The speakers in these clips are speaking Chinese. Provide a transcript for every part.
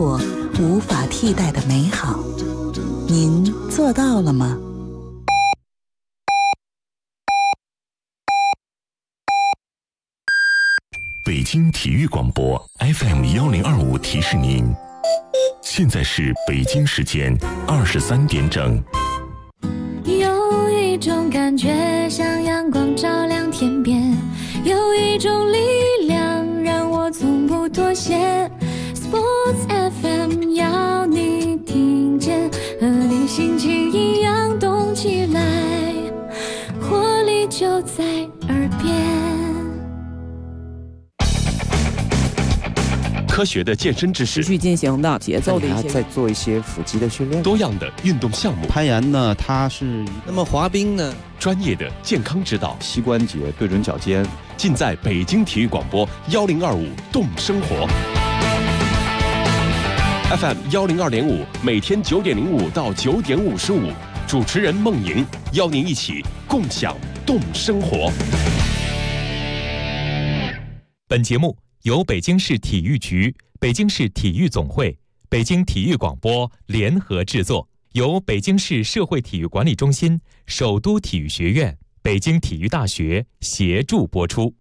活无法替代的美好。您做到了吗？ 北京体育广播 FM1025提示您，现在是北京时间23点整。 有一种感觉像阳光照亮天边，有一种力量让我从不妥协。 Sports FM 要你听见，和你心情一样动起来，活力就在耳边。 科学的健身知识， 持续进行的节奏的一些， 在做一些腹肌的训练， 多样的运动项目， 攀岩呢，它是那么滑冰呢， 专业的健康指导， 膝关节对准脚尖， 尽在北京体育广播1025动生活 FM 102.5，每天9点05到9点55，主持人孟莹邀您一起共享动生活。 本节目由北京市体育局、北京市体育总会、北京体育广播联合制作，由北京市社会体育管理中心、首都体育学院、北京体育大学协助播出。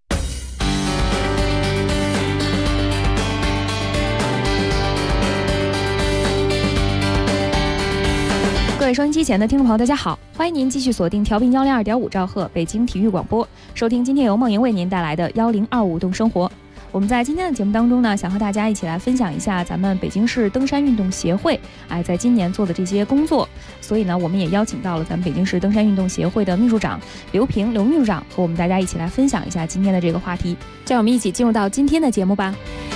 各位收音机前的听众朋友，大家好，欢迎您继续锁定调频102.5兆赫北京体育广播，收听今天由梦莹为您带来的1025动生活。我们在今天的节目当中呢，想和大家一起来分享一下咱们北京市登山运动协会在今年做的这些工作。所以呢，我们也邀请到了咱们北京市登山运动协会的秘书长刘平刘秘书长，和我们大家一起来分享一下今天的这个话题。让我们一起进入到今天的节目吧。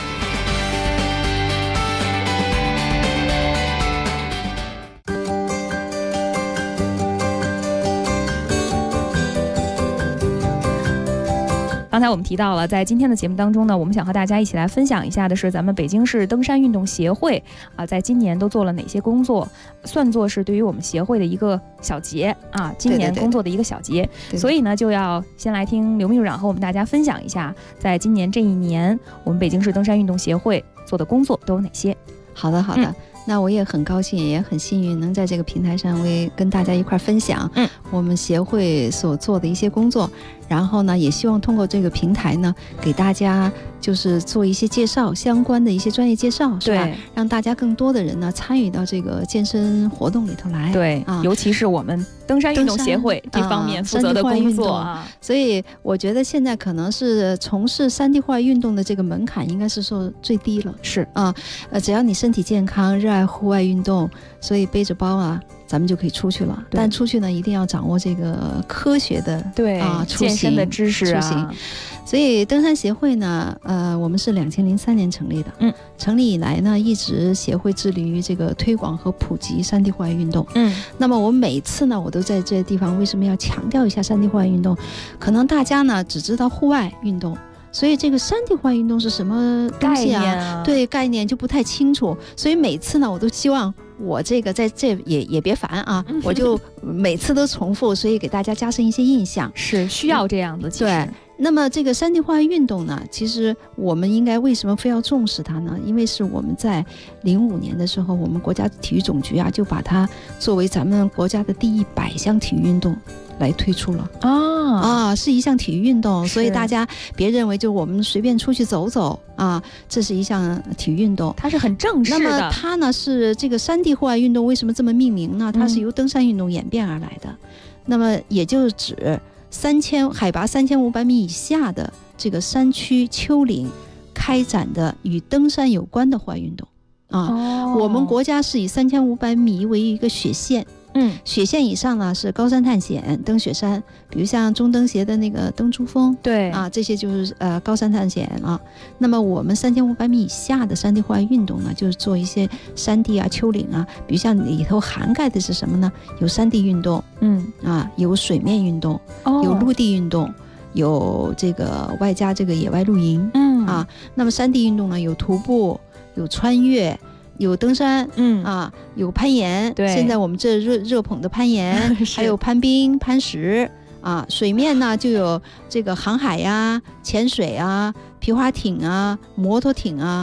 刚才我们提到了，在今天的节目当中呢，我们想和大家一起来分享一下的是咱们北京市登山运动协会在今年都做了哪些工作，算作是对于我们协会的一个小结今年工作的一个小结。对，所以呢，就要先来听刘秘书长和我们大家分享一下，在今年这一年，我们北京市登山运动协会做的工作都有哪些。 好的，那我也很高兴，也很幸运能在这个平台上跟大家一块分享我们协会所做的一些工作，然后呢，也希望通过这个平台呢，给大家就是做一些介绍，相关的一些专业介绍，是吧？让大家更多的人呢参与到这个健身活动里头来。 对尤其是我们登山运动协会这方面负责的工作所以我觉得现在可能是从事山地户外运动的这个门槛应该是说最低了。 是只要你身体健康，热爱户外运动，所以背着包咱们就可以出去了。但出去呢，一定要掌握这个科学的健身的知识所以登山协会呢，我们是2003年成立的。成立以来呢，一直协会致力于这个推广和普及山地户外运动。那么我每次呢，我都在这地方为什么要强调一下山地户外运动？可能大家呢只知道户外运动，所以这个山地户外运动是什么东西对，概念就不太清楚。所以每次呢，我都希望我这个在这也别烦我就每次都重复，所以给大家加深一些印象。 是需要这样的。 对。那么这个山地户外运动呢，其实我们应该为什么非要重视它呢？因为是我们在05年的时候，我们国家体育总局就把它作为咱们国家的第100项体育运动来推出了是一项体育运动。所以大家别认为就我们随便出去走走这是一项体育运动， 它是很正式的。 那么它呢是这个山地户外运动为什么这么命名呢？它是由登山运动演变而来的。那么也就是指海拔3500米以下的这个山区丘陵开展的与登山有关的户外运动我们国家是以3500米为一个雪线。雪线以上呢是高山探险、登雪山，比如像中登协的那个登珠峰， 对这些就是高山探险那么我们3500米以下的山地户外运动呢，就是做一些山地丘陵比如像里头涵盖的是什么呢？有山地运动，有水面运动，有陆地运动，有这个外加这个野外露营，那么山地运动呢，有徒步，有穿越。有登山，有攀岩，对，现在我们这热捧的攀岩，还有攀冰、攀石水面呢就有这个航海潜水皮划艇摩托艇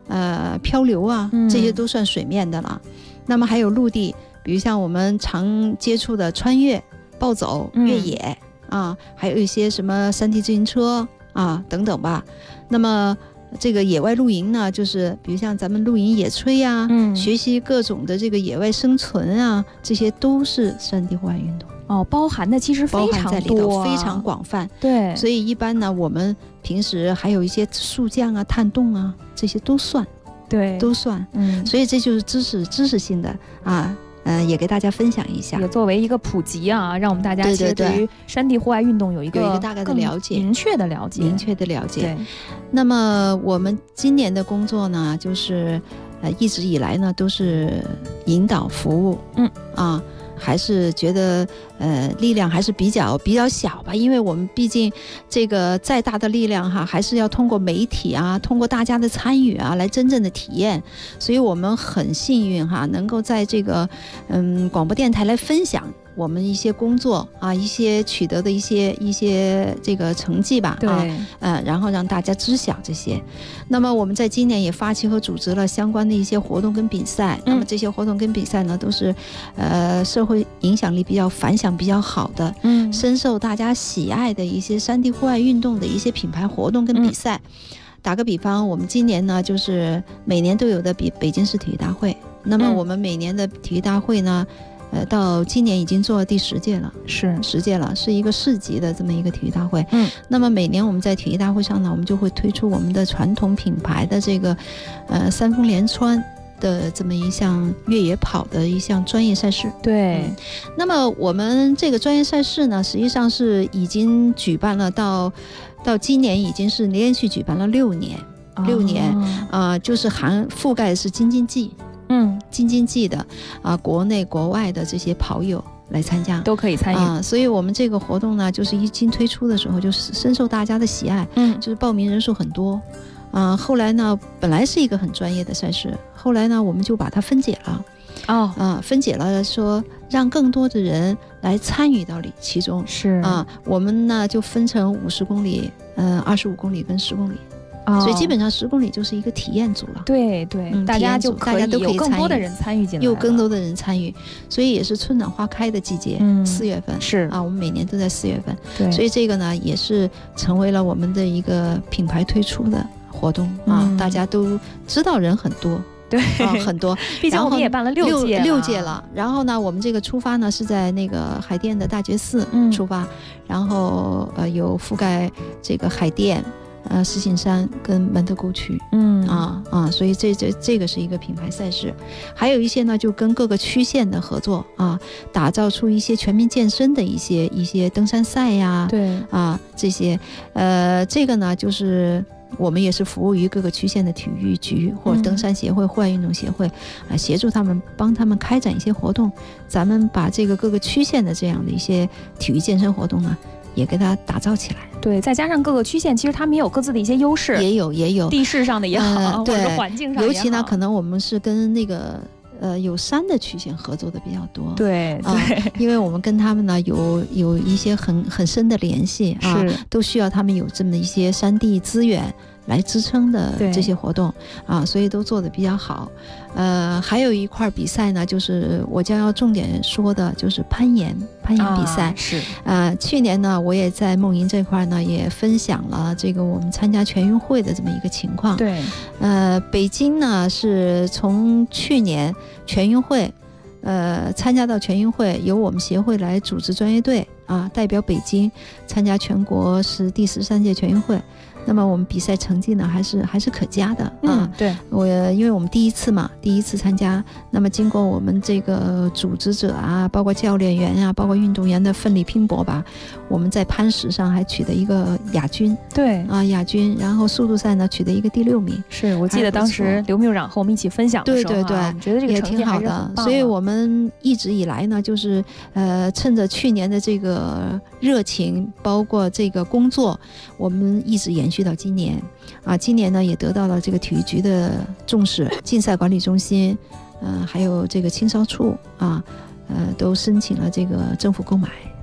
漂流啊，这些都算水面的了。那么还有陆地，比如像我们常接触的穿越、暴走、越野啊，还有一些什么山地自行车啊等等吧。那么这个野外露营呢，就是比如像咱们露营野炊啊，学习各种的这个野外生存啊，这些都是山地户外运动。 包含的其实非常多， 在里头非常广泛。 对， 所以一般呢，我们平时还有一些速降啊、探洞啊，这些都算， 对， 都算。所以这就是知识性的啊。也给大家分享一下， 也作为一个普及啊，让我们大家其实对于山地户外运动有一个大概的了解， 明确的了解。 对。那么我们今年的工作呢，就是一直以来呢都是引导服务，还是觉得力量还是比较小吧，因为我们毕竟这个再大的力量哈，还是要通过媒体啊，通过大家的参与啊，来真正的体验。所以我们很幸运哈，能够在这个广播电台来分享我们一些工作啊，一些取得的一些这个成绩吧， 对， 然后让大家知晓这些。那么我们在今年也发起和组织了相关的一些活动跟比赛，那么这些活动跟比赛呢，都是社会影响力反响比较好的，深受大家喜爱的一些山地户外运动的一些品牌活动跟比赛。打个比方，我们今年呢，就是每年都有的北京市体育大会。那么我们每年的体育大会呢，到今年已经做了第10届了，是10届了，是一个市级的这么一个体育大会。那么每年我们在体育大会上呢，我们就会推出我们的传统品牌的这个三峰连川的这么一项越野跑的一项专业赛事。 对， 那么我们这个专业赛事呢，实际上是已经举办了到今年已经是连续举办了6年，就是覆盖的是京津冀的国内国外的这些跑友来参加， 都可以参与所以我们这个活动呢，就是一经推出的时候就深受大家的喜爱，就是报名人数很多。后来呢，本来是一个很专业的赛事，后来呢，我们就把它分解了。分解了，说让更多的人来参与到其中。是我们呢就分成50公里、25公里跟10公里。所以基本上10公里就是一个体验组了。 对，大家都可以有更多的人参与进来， 有更多的人参与，所以也是春暖花开的季节，4月份是我们每年都在4月份。 对， 所以这个呢也是成为了我们的一个品牌推出的活动大家都知道人很多。 对， 很多， 毕竟我们也办了6届了。然后呢，我们这个出发呢是在那个海淀的大觉寺出发，然后有覆盖这个海淀、石景山跟门头沟区，所以这个是一个品牌赛事。还有一些呢，就跟各个区县的合作打造出一些全民健身的一些登山赛呀， 对这些，这个呢就是。我们也是服务于各个区县的体育局或者登山协会、户外运动协会，协助他们，帮他们开展一些活动。咱们把这个各个区县的这样的一些体育健身活动呢，也给它打造起来。 对，再加上各个区县，其实他们也有各自的一些优势， 也有地势上的也好，或者是环境上也好。 尤其呢，可能我们是跟那个。有山的区县合作的比较多， 对， 因为我们跟他们呢有一些很深的联系都需要他们有这么一些山地资源来支撑的这些活动所以都做得比较好。还有一块比赛呢，就是我将要重点说的，就是攀岩比赛。 是去年呢，我也在梦营这块呢也分享了这个我们参加全运会的这么一个情况。 对， 北京呢是从去年全运会参加到全运会，由我们协会来组织专业队代表北京参加全国是第13届全运会。那么我们比赛成绩呢还是可嘉的对， 因为我们第一次参加，那么经过我们这个组织者包括教练员包括运动员的奋力拼搏吧，我们在攀石上还取得一个亚军。 对亚军，然后速度赛呢取得一个第6名。 是我记得当时刘秘书长和我们一起分享的时候， 对， 觉得这个成绩还是很棒的。 也挺好的。所以我们一直以来呢，就是趁着去年的这个热情，包括这个工作，我们一直延续到今年今年呢也得到了这个体育局的重视，竞赛管理中心还有这个青少处都申请了这个政府购买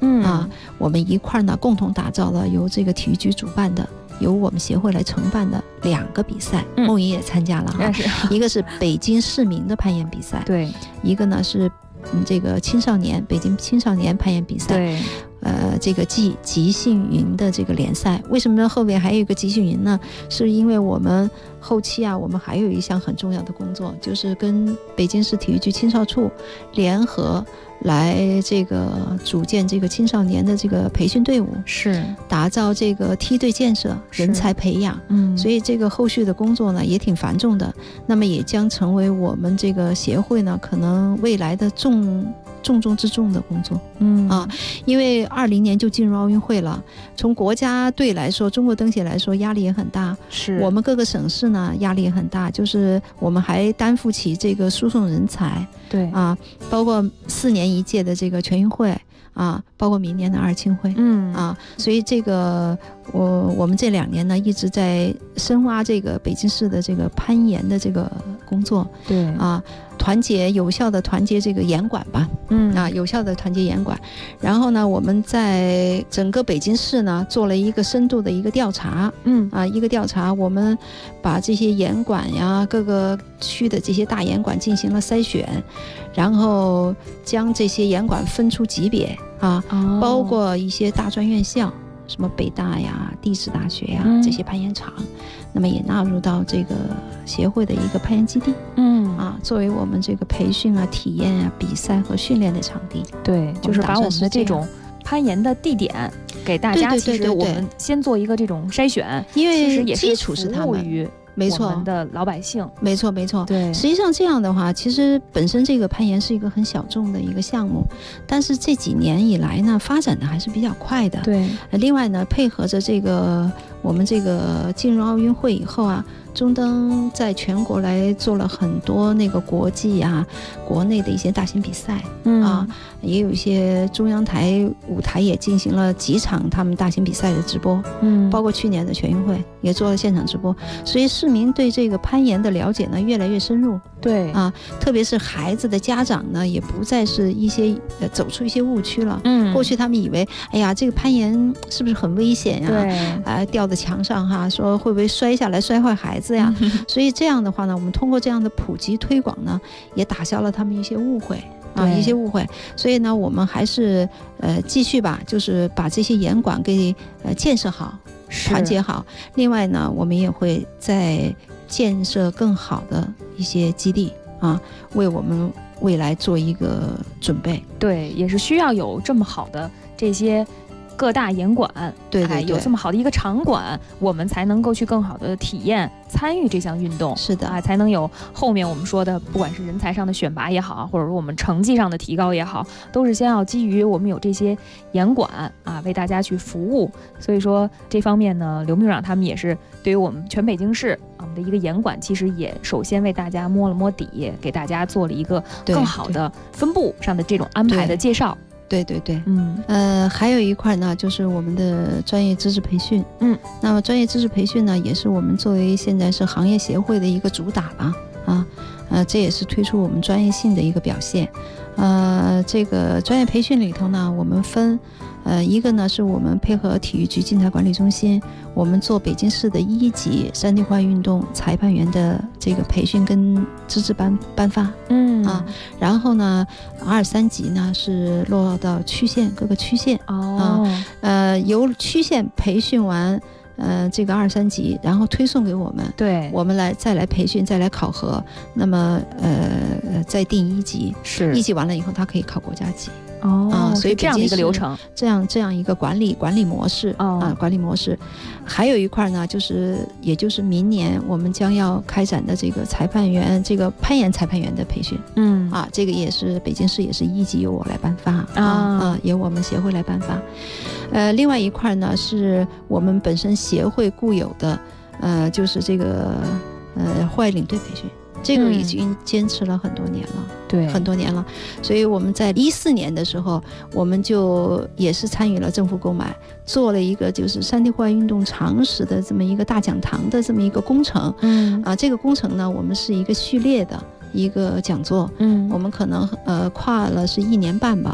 我们一块呢共同打造了由这个体育局主办的，由我们协会来承办的2个比赛，梦莹也参加了哈。一个是北京市民的攀岩比赛， 对， 一个呢是这个北京青少年攀岩比赛， 对， 这个集幸云的这个联赛。为什么后面还有一个集幸云呢？是因为我们后期我们还有一项很重要的工作，就是跟北京市体育局青少处联合来这个组建这个青少年的这个培训队伍， 是打造这个梯队建设、人才培养。所以这个后续的工作呢也挺繁重的，那么也将成为我们这个协会呢可能未来的重中之重的工作。因为20年就进入奥运会了，从国家队来说，中国登协来说压力也很大， 是我们各个省市呢压力也很大，就是我们还担负起这个输送人才， 对包括4年1届的这个全运会包括明年的2青会，所以这个我们这2年呢一直在深挖这个北京市的这个攀岩的这个工作， 对有效的团结这个岩馆吧，有效的团结岩馆。然后呢，我们在整个北京市呢做了一个深度的一个调查，我们把这些岩馆呀，各个区的这些大岩馆进行了筛选，然后将这些岩馆分出级别包括一些大专院校，什么北大呀、地质大学呀，这些攀岩场，那么也纳入到这个协会的一个攀岩基地，作为我们这个培训体验比赛和训练的场地。 对，就是把我们的这种攀岩的地点给大家，其实我们先做一个这种筛选， 因为其实也是基础是他们。没错， 我们的老百姓， 没错。对，实际上这样的话，其实本身这个攀岩是一个很小众的一个项目，但是这几年以来呢，发展的还是比较快的。 对， 另外呢，配合着这个我们这个进入奥运会以后中登在全国来做了很多那个国际国内的一些大型比赛，也有一些中央台舞台也进行了几场他们大型比赛的直播，包括去年的全运会也做了现场直播，所以市民对这个攀岩的了解呢越来越深入。 对特别是孩子的家长呢，也不再是一些走出一些误区了。过去他们以为，哎呀，这个攀岩是不是很危险呀？掉在墙上说会不会摔下来摔坏孩子呀？所以这样的话呢，我们通过这样的普及推广呢，也打消了他们一些误会。所以呢，我们还是继续吧，就是把这些岩馆给建设好、团结好。另外呢，我们也会再建设更好的一些基地为我们未来做一个准备。 对，也是需要有这么好的这些各大岩馆， 对， 有这么好的一个场馆，我们才能够去更好的体验参与这项运动。 是的才能有后面我们说的，不管是人才上的选拔也好，或者说我们成绩上的提高也好，都是先要基于我们有这些岩馆为大家去服务。所以说这方面呢，刘秘书长他们也是对于我们全北京市我们的一个岩馆，其实也首先为大家摸了摸底，给大家做了一个更好的分布上的这种安排的介绍。 对，还有一块呢，就是我们的专业知识培训。那么专业知识培训呢，也是我们作为现在是行业协会的一个主打吧。这也是推出我们专业性的一个表现。这个专业培训里头呢，我们分一个呢是我们配合体育局竞赛管理中心，我们做北京市的1级山地化运动裁判员的这个培训跟资质颁发。然后呢2、3级呢是落到区县，各个区县由区县培训完这个2、3级，然后推送给我们， 对， 我们再来培训，再来考核，那么再定1级， 是 1级完了以后，他可以考国家级。 所以这样的一个流程， 这样一个管理模式管理模式。还有一块呢，也就是明年我们将要开展的这个裁判员，这个攀岩裁判员的培训。这个也是北京市也是1级由我来颁发由我们协会来颁发。另外一块呢是我们本身协会固有的就是这个户外领队培训。这个已经坚持了很多年了， 对， 很多年了。所以我们在14年的时候，我们就也是参与了政府购买，做了一个就是山地户外运动常识的这么一个大讲堂的这么一个工程。这个工程呢，我们是一个序列的一个讲座。我们可能跨了是1年半吧。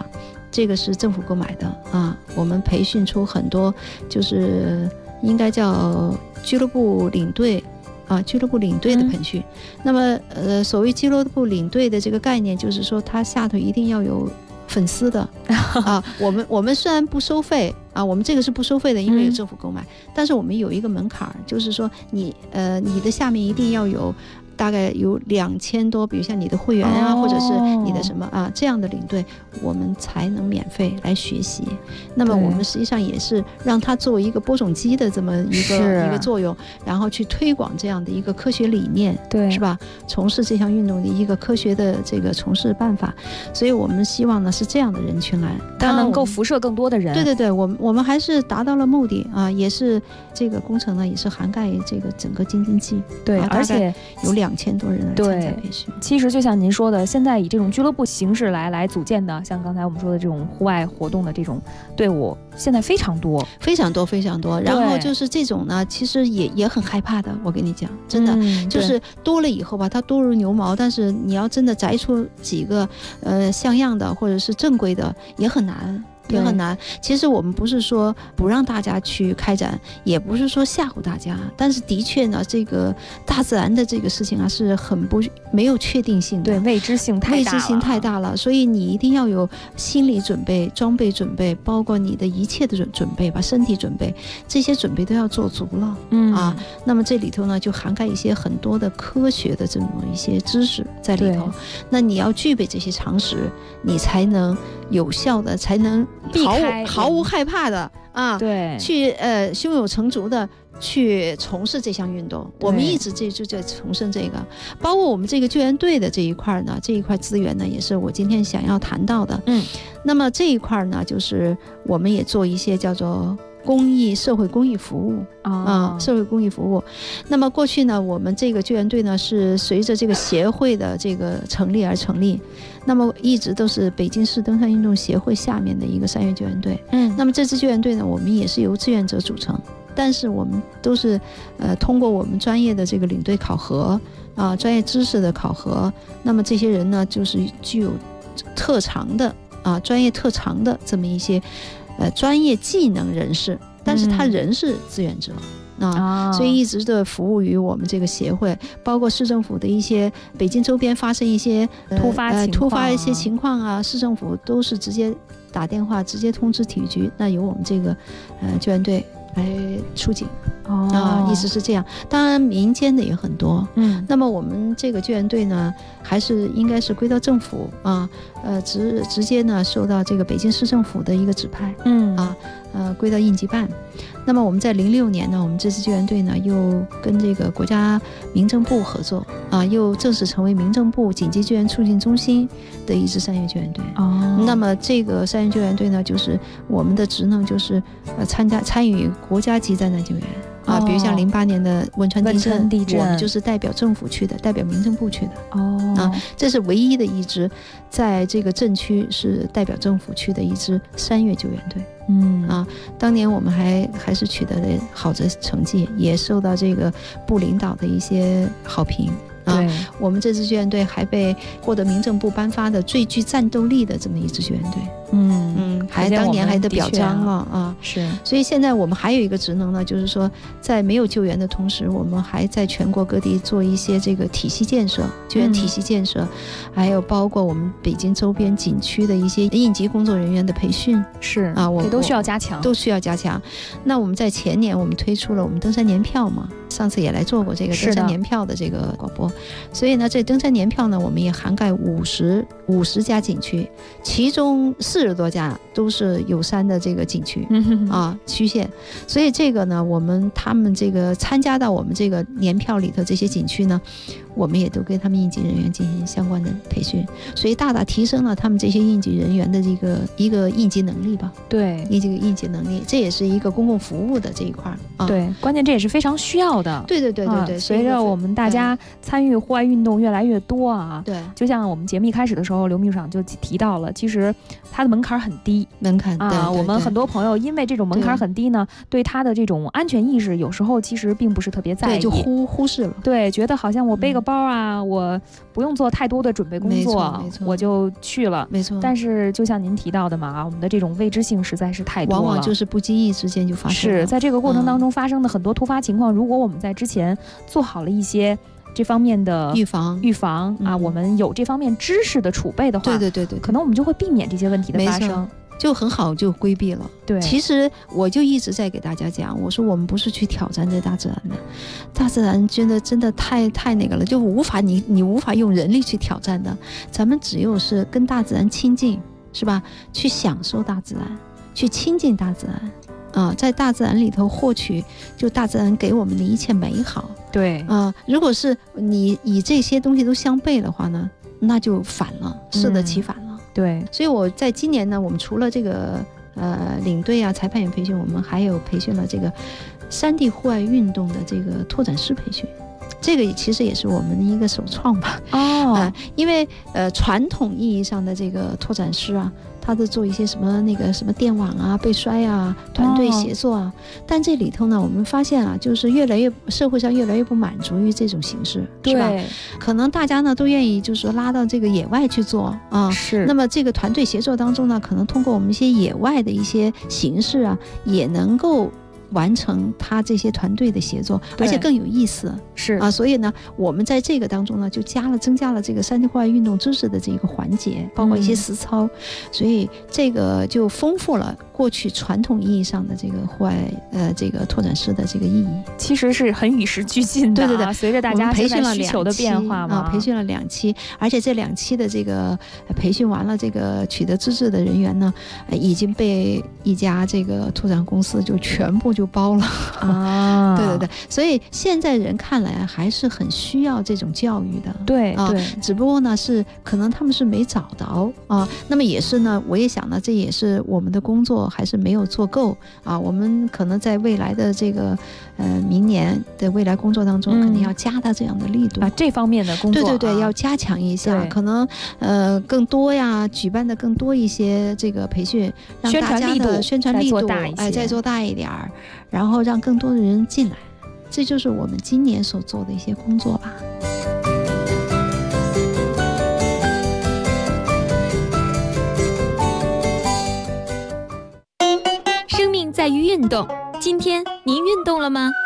这个是政府购买的啊，我们培训出很多就是应该叫俱乐部领队啊，俱乐部领队的培训。那么所谓俱乐部领队的这个概念，就是说他下头一定要有粉丝的啊。我们虽然不收费啊，我们这个是不收费的，因为有政府购买，但是我们有一个门槛，就是说你的下面一定要有大概有2000多，比如像你的会员啊，或者是你的什么啊这样的领队，我们才能免费来学习。那么我们实际上也是让它作为一个播种机的这么一个作用，然后去推广这样的一个科学理念，对，是吧？从事这项运动的一个科学的这个从事办法。所以我们希望呢是这样的人群来， 它能够辐射更多的人。对对对，我们还是达到了目的啊，也是这个工程呢也是涵盖这个整个京津冀， 对，而且有2000多人来参加培训。 其实就像您说的，现在以这种俱乐部形式来组建的，像刚才我们说的这种户外活动的这种队伍，现在非常多非常多非常多。然后就是这种呢其实也很害怕的，我跟你讲真的，就是多了以后吧，它多如牛毛，但是你要真的摘出几个像样的或者是正规的也很难。也很难。其实我们不是说不让大家去开展，也不是说吓唬大家，但是的确呢，这个大自然的这个事情啊，是很没有确定性的， 对，未知性太大了， 所以你一定要有心理准备、装备准备，包括你的一切的准备吧，身体准备，这些准备都要做足了。那么这里头呢，就涵盖一些很多的科学的这么一些知识在里头。那你要具备这些常识，你才能有效的，才能毫无害怕的啊，对，去胸有成竹的去从事这项运动。我们一直就在重申这个，包括我们这个救援队的这一块呢，这一块资源呢，也是我今天想要谈到的。那么这一块呢，就是我们也做一些叫做社会公益服务社会公益服务。那么过去呢，我们这个救援队呢是随着这个协会的这个成立而成立，那么一直都是北京市登山运动协会下面的一个山岳救援队。那么这支救援队呢，我们也是由志愿者组成，但是我们都是通过我们专业的这个领队考核专业知识的考核，那么这些人呢就是具有特长的专业特长的这么一些专业技能人士，但是他人是志愿者所以一直的服务于我们这个协会，包括市政府的一些北京周边发生一些突发一些情况市政府都是直接打电话直接通知体育局，那由我们这个救援队来出警一直是这样。当然民间的也很多那么我们这个救援队呢还是应该是归到政府直接呢受到这个北京市政府的一个指派归到应急办。那么我们在06年呢，我们这支救援队呢又跟这个国家民政部合作又正式成为民政部紧急救援促进中心的一支山岳救援队那么这个山岳救援队呢，就是我们的职能就是参与国家级灾难救援比如像08年的汶川地震，我们就是代表政府去的，代表民政部去的这是唯一的一支在这个震区是代表政府去的一支山岳救援队当年我们还是取得了好的成绩，也受到这个部领导的一些好评我们这支救援队还被获得民政部颁发的最具战斗力的这么一支救援队当年还得表彰是。所以现在我们还有一个职能呢，就是说在没有救援的同时，我们还在全国各地做一些这个体系建设，救援体系建设还有包括我们北京周边景区的一些应急工作人员的培训是这都需要加强。 那我们在前年我们推出了我们登山年票嘛，上次也来做过这个登山年票的这个广播。所以呢这登山年票呢，我们也涵盖50家景区，其中40多家都是有山的这个景区区县。所以这个呢，他们这个参加到我们这个年票里头这些景区呢，我们也都跟他们应急人员进行相关的培训，所以大大提升了他们这些应急人员的一个应急能力吧。对，这个应急能力，这也是一个公共服务的这一块对，关键这也是非常需要的。 对， 随着我们大家参与户外运动越来越多对，就像我们节目一开始的时候，刘秘书长就提到了，其实它的门槛很低，我们很多朋友因为这种门槛很低呢，对它的这种安全意识有时候其实并不是特别在意， 就忽视了。 对，觉得好像我背个包啊，我不用做太多的准备工作，我就去了。 没错。 但是就像您提到的嘛，我们的这种未知性实在是太多了， 往往就是不经意之间就发生了。 是在这个过程当中发生的很多突发情况，如果我们在之前做好了一些这方面的预防啊，我们有这方面知识的储备的话， 对， 可能我们就会避免这些问题的发生， 就很好就规避了。 对， 其实我就一直在给大家讲，我说我们不是去挑战这大自然的，大自然真的太那个了，就你无法用人力去挑战的，咱们只有是跟大自然亲近，是吧？去享受大自然，去亲近大自然。在大自然里头获取就大自然给我们的一切美好。 对如果是你以这些东西都相悖的话呢，那就反了，适得其反了。 对， 所以我在今年呢，我们除了这个领队啊、裁判员培训，我们还有培训了这个山地户外运动的这个拓展师培训。这个其实也是我们的一个首创吧。因为传统意义上的这个拓展师啊，他都做一些什么电网啊、背摔啊、团队协作啊，但这里头呢，我们发现啊，就是社会上越来越不满足于这种形式，是吧？可能大家呢都愿意就是说拉到这个野外去做啊。 是。 那么这个团队协作当中呢，可能通过我们一些野外的一些形式啊，也能够完成他这些团队的协作，而且更有意思。 是所以呢，我们在这个当中呢，就增加了这个山地户外运动知识的这个环节，包括一些实操，所以这个就丰富了过去传统意义上的这个户外这个拓展师的这个意义。 其实是很与时俱进的。 对， 随着大家培训了需求的变化嘛， 培训了2期，而且这2期的这个培训完了，这个取得资质的人员呢，已经被一家这个拓展公司就全部就包了啊。 对，所以现在人看来还是很需要这种教育的。 对， 只不过呢是可能他们是没找到啊。那么也是呢，我也想呢，这也是我们的工作还是没有做够啊。我们可能在未来的这个明年的未来工作当中，肯定要加大这样的力度这方面的工作。 对，要加强一下，可能更多呀，举办的更多一些这个培训，让大家的宣传力度再做大一点，然后让更多的人进来。这就是我们今年所做的一些工作吧。 生命在于运动，今天您运动了吗？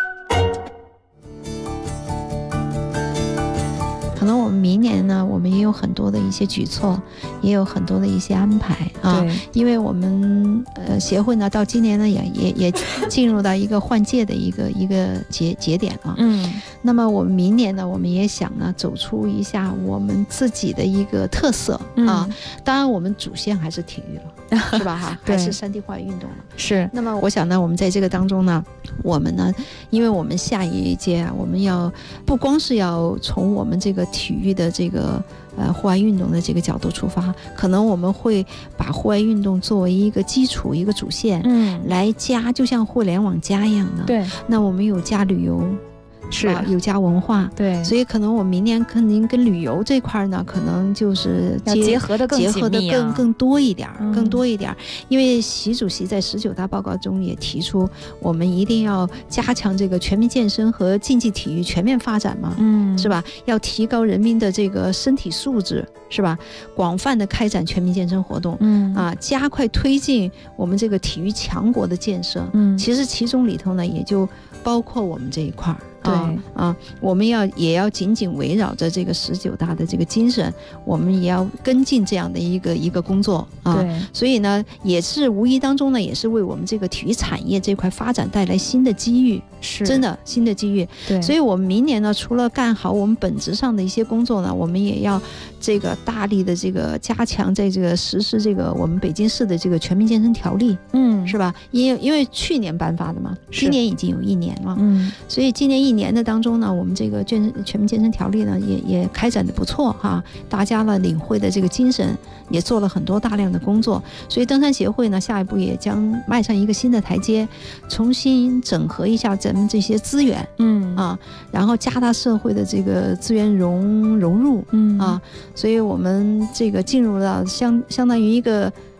可能我们明年呢，我们也有很多的一些举措，也有很多的一些安排啊。因为我们协会呢，到今年呢也进入到一个换届的一个节点了。那么我们明年呢，我们也想呢走出一下我们自己的一个特色啊。当然，我们主线还是体育了，是吧？哈，还是山地户外运动了。 是。 那么我想呢，我们在这个当中呢，我们呢，因为我们下一届啊，我们要不光是要从我们这个体育的这个户外运动的这个角度出发，可能我们会把户外运动作为一个基础、一个主线，来加，就像互联网加一样的。 对。那我们有加旅游。是有加文化。 对。 所以可能我明年肯定跟旅游这块呢，可能就是结合的更多一点，更多一点。因为习主席在19大报告中也提出，我们一定要加强这个全民健身和竞技体育全面发展嘛，是吧？要提高人民的这个身体素质，是吧？广泛的开展全民健身活动，加快推进我们这个体育强国的建设。其实其中里头呢，也就包括我们这一块。 对我们也要紧紧围绕着这个19大的这个精神，我们也要跟进这样的一个工作啊。 对， 所以呢，也是无意当中呢，也是为我们这个体育产业这块发展带来新的机遇， 是真的新的机遇。 对， 所以我们明年呢，除了干好我们本质上的一些工作呢，我们也要这个大力的这个加强在这个实施这个我们北京市的这个全民健身条例，是吧？因为去年颁发的嘛，今年已经有1年了，所以今年1年的当中呢，我们这个全民健身条例呢也开展的不错哈，大家呢领会的这个精神，也做了很多大量的工作，所以登山协会呢下一步也将迈上一个新的台阶，重新整合一下咱们这些资源，然后加大社会的这个资源融入，所以我们这个进入了相当于一个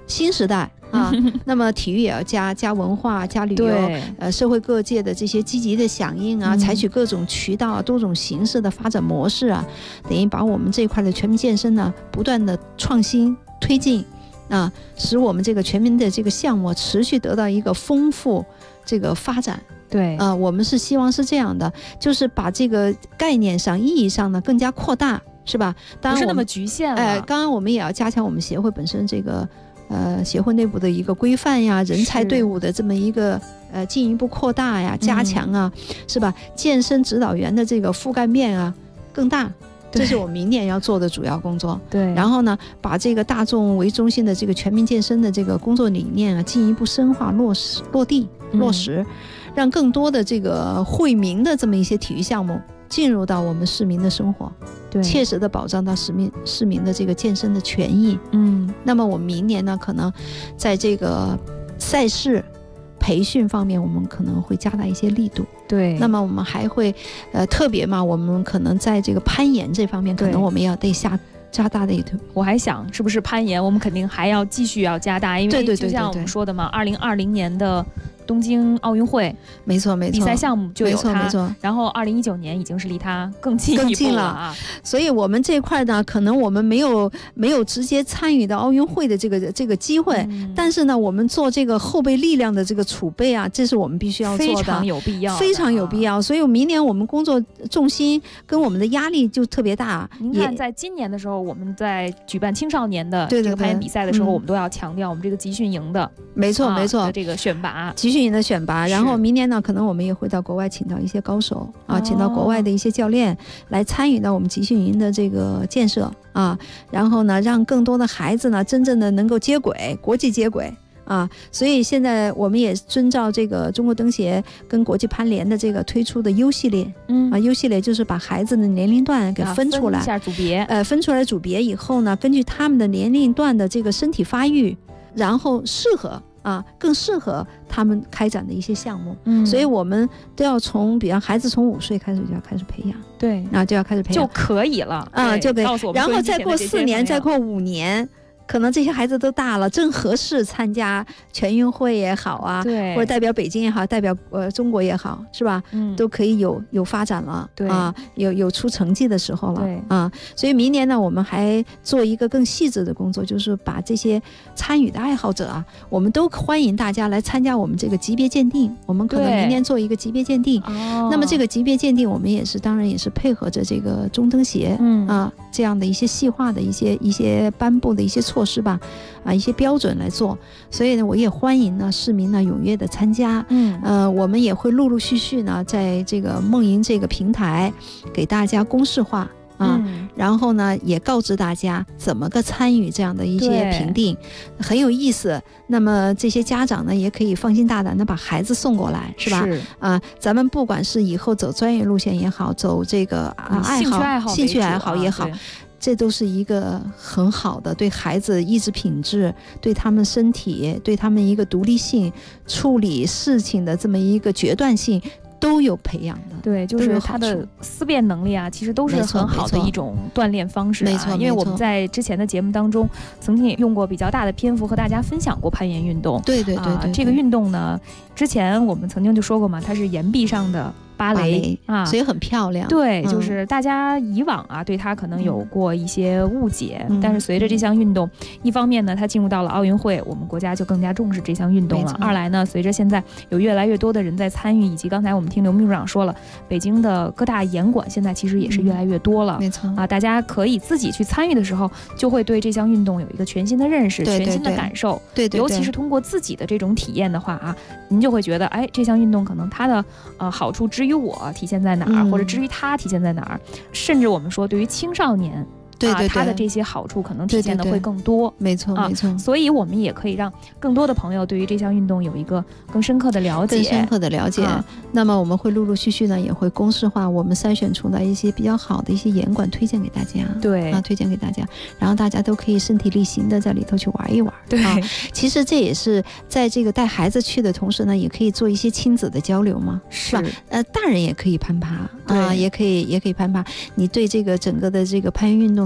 新时代啊，那么体育也要加文化、加旅游，社会各界的这些积极的响应啊，采取各种渠道、多种形式的发展模式啊，等于把我们这一块的全民健身呢，不断的创新推进啊，使我们这个全民的这个项目持续得到一个丰富这个发展。 对我们是希望是这样的，就是把这个概念上、意义上呢更加扩大，是吧？当然不是那么局限了。 刚刚我们也要加强我们协会本身这个协会内部的一个规范呀，人才队伍的这么一个进一步扩大呀、加强啊，是吧？健身指导员的这个覆盖面啊更大。这是我们明年要做的主要工作。 对， 然后呢，把这个大众为中心的这个全民健身的这个工作理念啊，进一步深化落实，让更多的这个惠民的这么一些体育项目进入到我们市民的生活， 对， 切实的保障到市民的这个健身的权益。那么我们明年呢，可能在这个赛事培训方面，我们可能会加大一些力度。 对， 那么我们还会特别嘛，我们可能在这个攀岩这方面，可能我们要加大的一头。 我还想是不是攀岩，我们肯定还要继续要加大，因为就像我们说的嘛，2020年的东京奥运会， 没错， 比赛项目就有它， 没错。 然后2019年已经是离它更近一步了啊。 所以我们这块呢，可能我们没有直接参与到奥运会的这个机会，但是呢，我们做这个后备力量的这个储备啊，这是我们必须要做的， 非常有必要， 非常有必要。所以明年我们工作重心跟我们的压力就特别大。 您看，在今年的时候，我们在举办青少年的这个攀岩比赛的时候，我们都要强调我们这个集训营的， 没错， 这个选拔。 集训营的选拔，然后明年呢，可能我们也会到国外请到一些高手啊，请到国外的一些教练来参与到我们集训营的这个建设啊，然后呢，让更多的孩子呢，真正的能够接轨，国际接轨啊。所以现在我们也遵照这个中国灯协跟国际攀联的这个推出的 U 系列，U 系列就是把孩子的年龄段给分出来， 分一下组别， 分出来组别以后呢，根据他们的年龄段的这个身体发育，然后更适合他们开展的一些项目。所以我们都要比方孩子从5岁开始就要开始培养， 对， 就要开始培养就可以了就可以，然后再过4年，再过5年。可能这些孩子都大了，正合适参加全运会也好啊， 对， 或者代表北京也好，代表中国也好，是吧？都可以有发展了， 对啊，有出成绩的时候了， 对啊。所以明年呢，我们还做一个更细致的工作，就是把这些参与的爱好者啊，我们都欢迎大家来参加我们这个级别鉴定。我们可能明年做一个级别鉴定，那么这个级别鉴定，我们当然也是配合着这个中灯协这样的一些细化的一些颁布的一些措施吧，一些标准来做。所以呢，我也欢迎呢市民呢踊跃的参加。我们也会陆陆续续呢在这个梦莹这个平台给大家公示化然后呢也告知大家怎么个参与这样的一些评定，很有意思。那么这些家长呢也可以放心大胆的把孩子送过来，是吧？咱们不管是以后走专业路线也好，走这个兴趣爱好也好，这都是一个很好的对孩子意志品质、对他们身体、对他们一个独立性、处理事情的这么一个决断性都有培养的。 对，就是他的思辨能力啊，其实都是很好的一种锻炼方式。 没错， 因为我们在之前的节目当中，曾经也用过比较大的篇幅和大家分享过攀岩运动。 对， 这个运动呢，之前我们曾经就说过嘛，它是岩壁上的芭蕾所以很漂亮。 对，就是大家以往对它可能有过一些误解，但是随着这项运动，一方面呢，它进入到了奥运会，我们国家就更加重视这项运动了。二来呢，随着现在有越来越多的人在参与，以及刚才我们听刘秘书长说了，北京的各大岩馆现在其实也是越来越多了。 没错大家可以自己去参与的时候，就会对这项运动有一个全新的认识，全新的感受。 对， 尤其是通过自己的这种体验的话您就会觉得，这项运动可能它的好处至于我体现在哪儿，或者至于他体现在哪儿，甚至我们说对于青少年。它的这些好处可能体现的会更多。 没错。 所以我们也可以让更多的朋友对于这项运动有一个更深刻的了解。那么我们会陆陆续续呢，也会公示化我们筛选出来一些比较好的一些岩馆推荐给大家。 对推荐给大家，然后大家都可以身体力行的在里头去玩一玩。 对其实这也是在这个带孩子去的同时呢，也可以做一些亲子的交流嘛，是吧？大人也可以攀爬也可以攀爬。你对这个整个的这个攀岩运动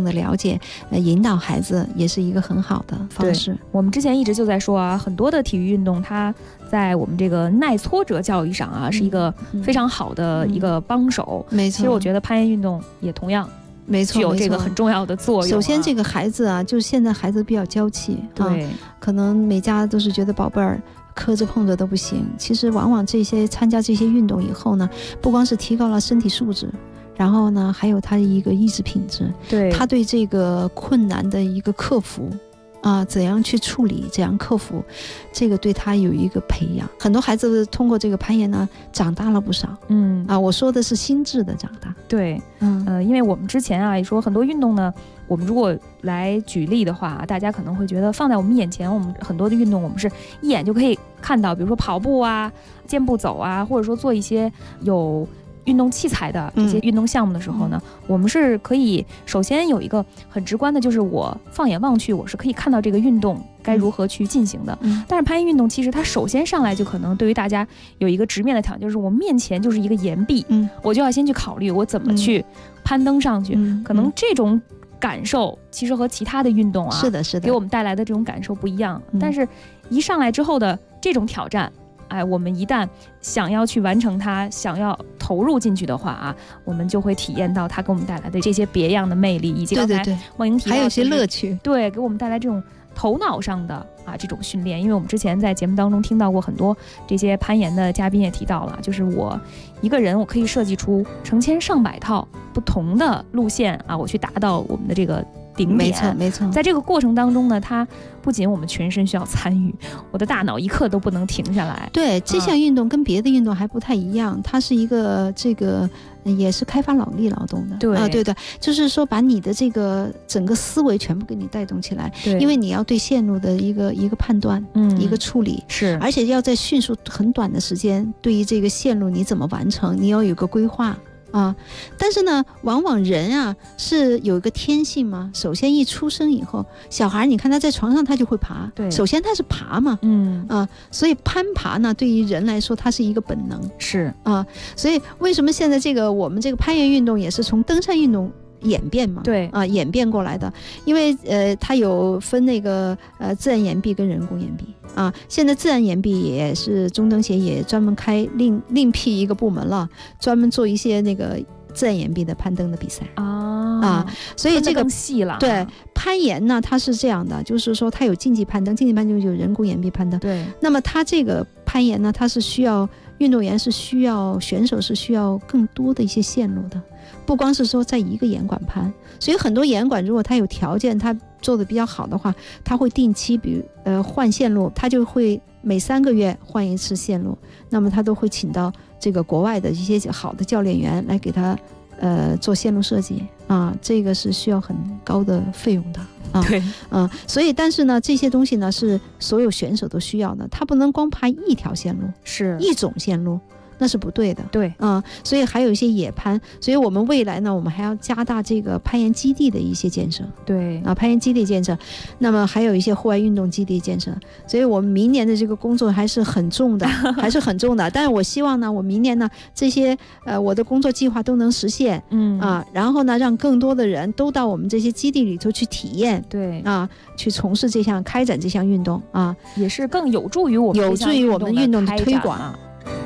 的了解，引导孩子也是一个很好的方式。 我们之前一直就在说啊，很多的体育运动它在我们这个耐挫折教育上啊，是一个非常好的一个帮手。 没错， 其实我觉得攀岩运动也同样。 没错， 具有这个很重要的作用。 首先，这个孩子啊，就是现在孩子比较娇气， 对， 可能每家都是觉得宝贝儿磕着碰着都不行。其实，往往参加这些运动以后呢，不光是提高了身体素质，然后呢，还有他的一个意志品质， 对， 他对这个困难的一个克服。怎样去处理，怎样克服，这个对他有一个培养。很多孩子通过这个攀岩呢，长大了不少。我说的是心智的长大。 对，因为我们之前啊也说很多运动呢，我们如果来举例的话，大家可能会觉得放在我们眼前，我们很多的运动我们是一眼就可以看到，比如说跑步啊、健步走啊，或者说做一些有运动器材的这些运动项目的时候呢，我们是可以首先有一个很直观的，就是我放眼望去，我是可以看到这个运动该如何去进行的。但是攀岩运动其实它首先上来就可能对于大家有一个直面的挑战，就是我面前就是一个岩壁，我就要先去考虑我怎么去攀登上去。可能这种感受其实和其他的运动啊， 是的，给我们带来的这种感受不一样。但是一上来之后的这种挑战，我们一旦想要去完成它，想要投入进去的话啊，我们就会体验到它给我们带来的这些别样的魅力，以及刚才梦莹提到还有一些乐趣， 对，给我们带来这种头脑上的这种训练。因为我们之前在节目当中听到过很多这些攀岩的嘉宾也提到了，就是我一个人我可以设计出成千上百套不同的路线我去达到我们的这个顶点。 没错。 在这个过程当中呢，它不仅我们全身需要参与，我的大脑一刻都不能停下来。 对，这项运动跟别的运动还不太一样，它是一个也是开发脑力劳动的。对，就是说把你的这个整个思维全部给你带动起来。 对， 因为你要对线路的一个判断，一个处理， 是， 而且要在迅速很短的时间，对于这个线路你怎么完成，你要有个规划。但是呢，往往人是有一个天性嘛。首先一出生以后，小孩你看他在床上他就会爬， 对， 首先他是爬嘛，所以攀爬呢，对于人来说它是一个本能， 是所以为什么现在我们这个攀岩运动也是从登山运动演变嘛， 对演变过来的。因为它有分那个自然岩壁跟人工岩壁现在自然岩壁也是中登协也专门另辟一个部门了，专门做一些那个自然岩壁的攀登的比赛所以这个更细了。 对，攀岩呢它是这样的，就是说它有竞技攀登，竞技攀登就有人工岩壁攀登。 对， 那么它这个攀岩呢，它是需要运动员选手是需要更多的一些线路的，不光是说在一个岩馆攀。所以很多岩馆如果他有条件，他做的比较好的话，他会定期比如换线路，他就会每3个月换一次线路，那么他都会请到这个国外的一些好的教练员来给他做线路设计这个是需要很高的费用的对所以但是呢，这些东西呢是所有选手都需要的，他不能光爬一条线路， 是一种线路，那是不对的。 对所以还有一些野攀，所以我们未来呢，我们还要加大这个攀岩基地的一些建设。 对攀岩基地建设，那么还有一些户外运动基地建设，所以我们明年的这个工作还是很重的还是很重的。但是我希望呢，我明年呢这些我的工作计划都能实现然后呢让更多的人都到我们这些基地里头去体验， 对去从事开展这项运动也是更有助于我们运动的推广。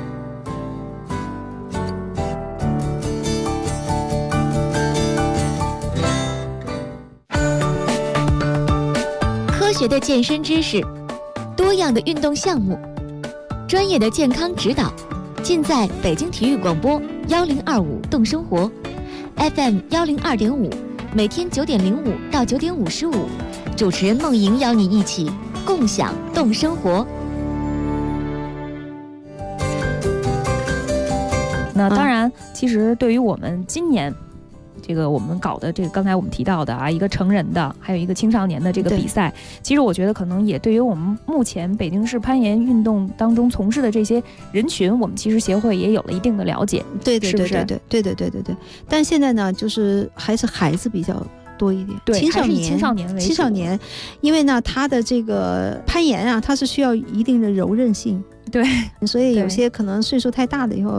科学的健身知识，多样的运动项目，专业的健康指导，尽在北京体育广播1025动生活 FM 102.5，每天9点05到9点55，主持人梦莹邀你一起共享动生活。 那当然，其实对于我们今年这个我们搞的这个刚才我们提到的一个成人的，还有一个青少年的这个比赛，其实我觉得可能也对于我们目前北京市攀岩运动当中从事的这些人群，我们其实协会也有了一定的了解。 对，但现在呢，就是还是孩子比较多一点， 对， 青少年为主。 青少年，因为呢，他的这个攀岩它是需要一定的柔韧性。 对， 所以有些可能岁数太大了以后，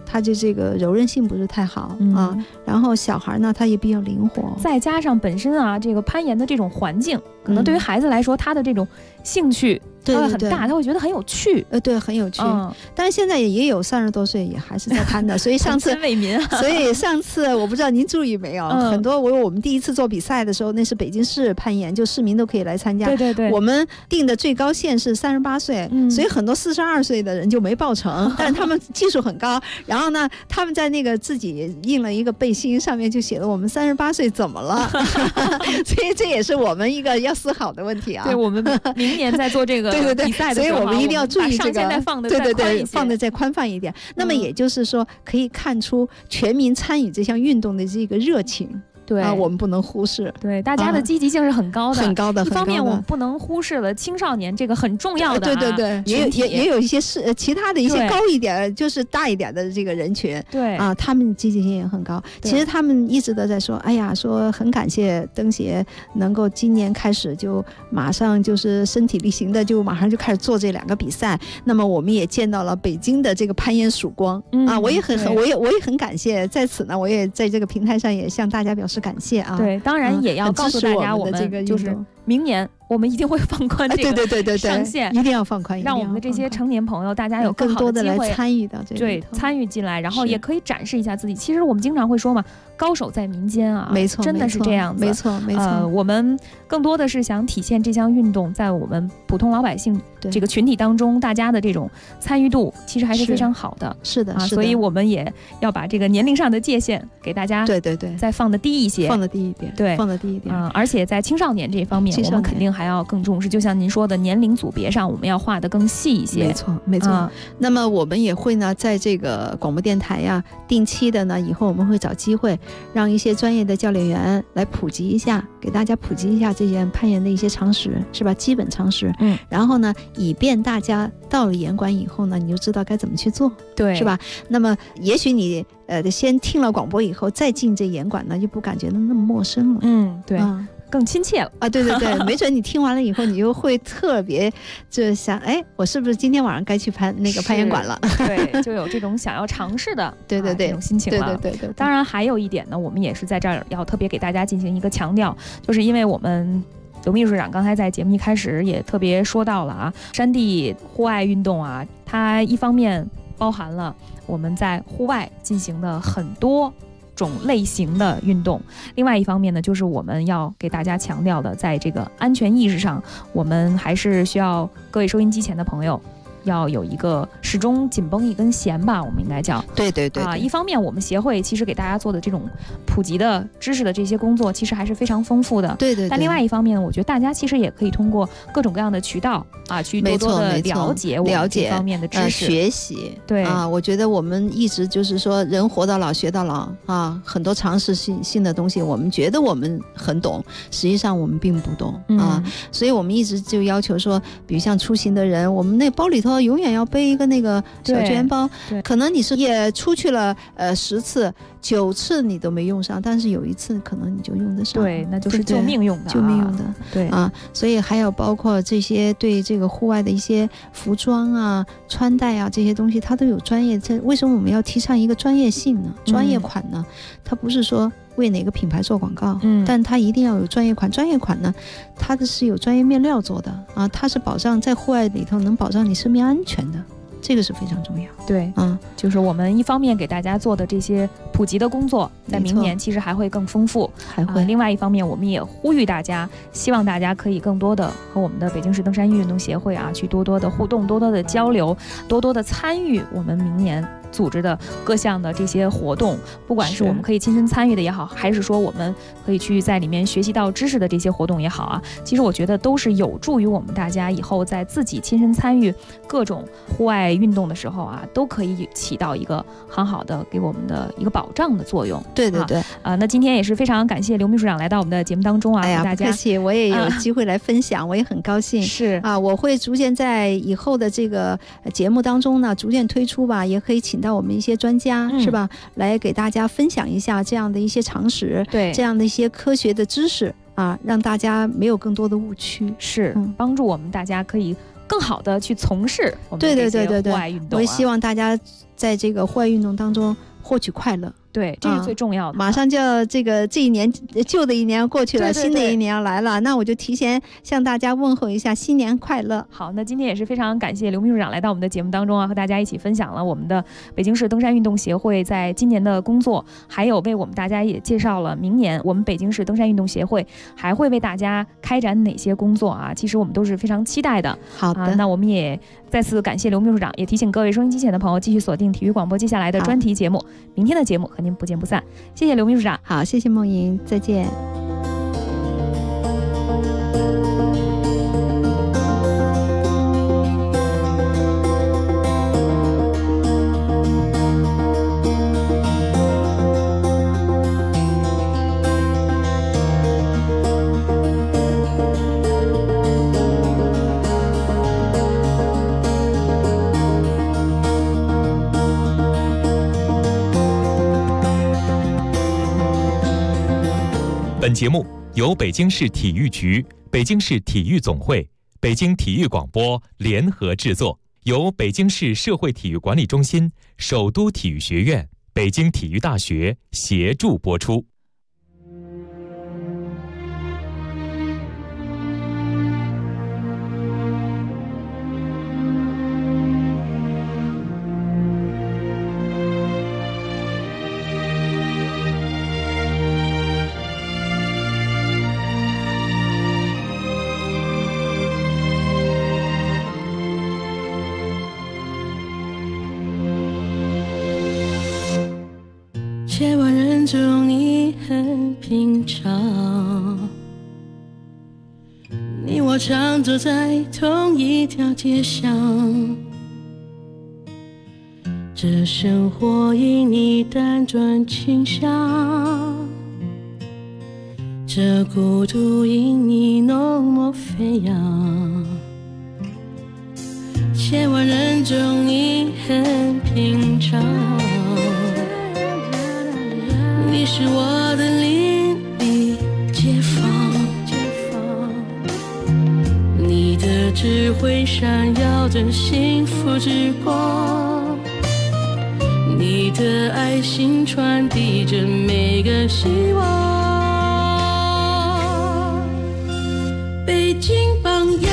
他就这个柔韧性不是太好啊。然后小孩呢，他也比较灵活， 再加上本身啊，这个攀岩的这种环境，可能对于孩子来说，他的这种兴趣他会很大，他会觉得很有趣。 对，很有趣。但是现在也有30多岁也还是在攀的，所以上次为民。 所以上次我不知道您注意没有，很多我们第一次做比赛的时候，那是北京市攀岩，就市民都可以来参加。 对， 我们定的最高线是38岁，所以很多42岁的人就没报成，但是他们技术很高。然后呢，他们在那个自己印了一个背心，上面就写了我们38岁怎么了？所以这也是我们一个要思考的问题啊。 对，我们明年在做这个比赛的时候， 所以我们一定要注意这个， 对， 放的再宽泛一点。那么也就是说，可以看出全民参与这项运动的这个热情。 对啊，我们不能忽视。 对，大家的积极性是很高的， 很高的。 一方面，我们不能忽视了青少年这个很重要的。 对，也有一些其他的一些高一点，就是大一点的这个人群。 对啊，他们积极性也很高。其实他们一直都在说，哎呀，说很感谢登协能够今年开始就马上就是身体力行的，就马上就开始做这2个比赛。那么我们也见到了北京的这个攀岩曙光啊，我也很感谢。在此呢，我也在这个平台上也向大家表示感谢啊！ 对，当然也要告诉大家，我们这个就是明年我们一定会放宽这个上限， 一定要放宽， 让我们的这些成年朋友，大家有更多的来参与到这个， 对，参与进来，然后也可以展示一下自己。其实我们经常会说嘛，高手在民间啊， 没错， 真的是这样子， 没错。 我们更多的是想体现这项运动在我们普通老百姓这个群体当中，大家的这种参与度其实还是非常好的。 是的， 所以我们也要把这个年龄上的界限给大家， 对， 再放得低一些， 放得低一点， 对， 放得低一点。 而且在青少年这方面，我们肯定还要更重视。就像您说的，年龄组别上我们要画得更细一些。 没错。那么我们也会呢，在这个广播电台呀，定期的呢，以后我们会找机会，让一些专业的教练员来普及一下，给大家普及一下这些攀岩的一些常识，是吧？基本常识。然后呢，以便大家到了岩馆以后呢，你就知道该怎么去做， 对， 是吧？那么也许你先听了广播以后再进这岩馆呢，就不感觉那么陌生了。 对。更亲切了啊！对，没准你听完了以后，你就会特别就想，哎，我是不是今天晚上该去攀岩馆了？ 对，就有这种想要尝试的对这种心情了。 对。 当然还有一点呢，我们也是在这儿要特别给大家进行一个强调，就是因为我们刘秘书长刚才在节目一开始也特别说到了啊，山地户外运动啊，它一方面包含了我们在户外进行的很多种类型的运动，另外一方面呢，就是我们要给大家强调的，在这个安全意识上，我们还是需要各位收音机前的朋友要有一个始终紧绷一根弦吧，我们应该叫。 对一方面我们协会其实给大家做的这种普及的知识的这些工作其实还是非常丰富的。 对。 但另外一方面，我觉得大家其实也可以通过各种各样的渠道啊，去多多的了解我们这方面的知识， 学习。 对啊，我觉得我们一直就是说，人活到老学到老啊，很多常识性的东西，我们觉得我们很懂，实际上我们并不懂啊。所以我们一直就要求说，比如像出行的人，我们那包里头永远要背一个那个小救援包，可能你是也出去了10次9次你都没用上，但是有一次可能你就用得上。 对，那就是救命用的， 救命用的。 对啊，所以还有包括这些对这个户外的一些服装啊、穿戴啊这些东西，它都有专业。为什么我们要提倡一个专业性呢？专业款呢？它不是说为哪个品牌做广告，但它一定要有专业款。专业款呢，它的是有专业面料做的啊，它是保障在户外里头能保障你生命安全的。这个是非常重要。 对，就是我们一方面给大家做的这些普及的工作，在明年其实还会更丰富， 还会。 另外一方面，我们也呼吁大家，希望大家可以更多的和我们的北京市登山运动协会啊，去多多的互动，多多的交流，多多的参与我们明年组织的各项的这些活动，不管是我们可以亲身参与的也好，还是说我们可以去在里面学习到知识的这些活动也好啊，其实我觉得都是有助于我们大家以后在自己亲身参与各种户外运动的时候啊，都可以起到一个很好的给我们的一个保障的作用。 对。 那今天也是非常感谢刘秘书长来到我们的节目当中啊， 哎呀， 大家不客气，我也有机会来分享，我也很高兴。 是啊，我会逐渐在以后的这个节目当中呢，逐渐推出吧，也可以请到我们一些专家，是吧，来给大家分享一下这样的一些常识， 对， 这样的一些科学的知识啊，让大家没有更多的误区， 是帮助我们大家可以更好的去从事我们这些户外运动。 我也希望大家在这个户外运动当中获取快乐。 对，这是最重要的。 马上就要这一年，旧的一年要过去了，新的一年要来了，那我就提前向大家问候一下新年快乐。 好，那今天也是非常感谢刘秘书长来到我们的节目当中啊，和大家一起分享了我们的北京市登山运动协会在今年的工作，还有为我们大家也介绍了明年我们北京市登山运动协会还会为大家开展哪些工作啊，其实我们都是非常期待的。 好的， 那我们也再次感谢刘秘书长，也提醒各位收音机前的朋友继续锁定体育广播接下来的专题节目，明天的节目和您不见不散。谢谢刘秘书长。 好，谢谢梦莹，再见。 本节目由北京市体育局、北京市体育总会、北京体育广播联合制作，由北京市社会体育管理中心、首都体育学院、北京体育大学协助播出。 千万人中你很平常，你我常走在同一条街上，这生活因你辗转倾向，这孤独因你浓墨飞扬。千万人中你很平常，你是我的邻里街坊，你的智慧闪耀着幸福之光，你的爱心传递着每个希望。北京榜样，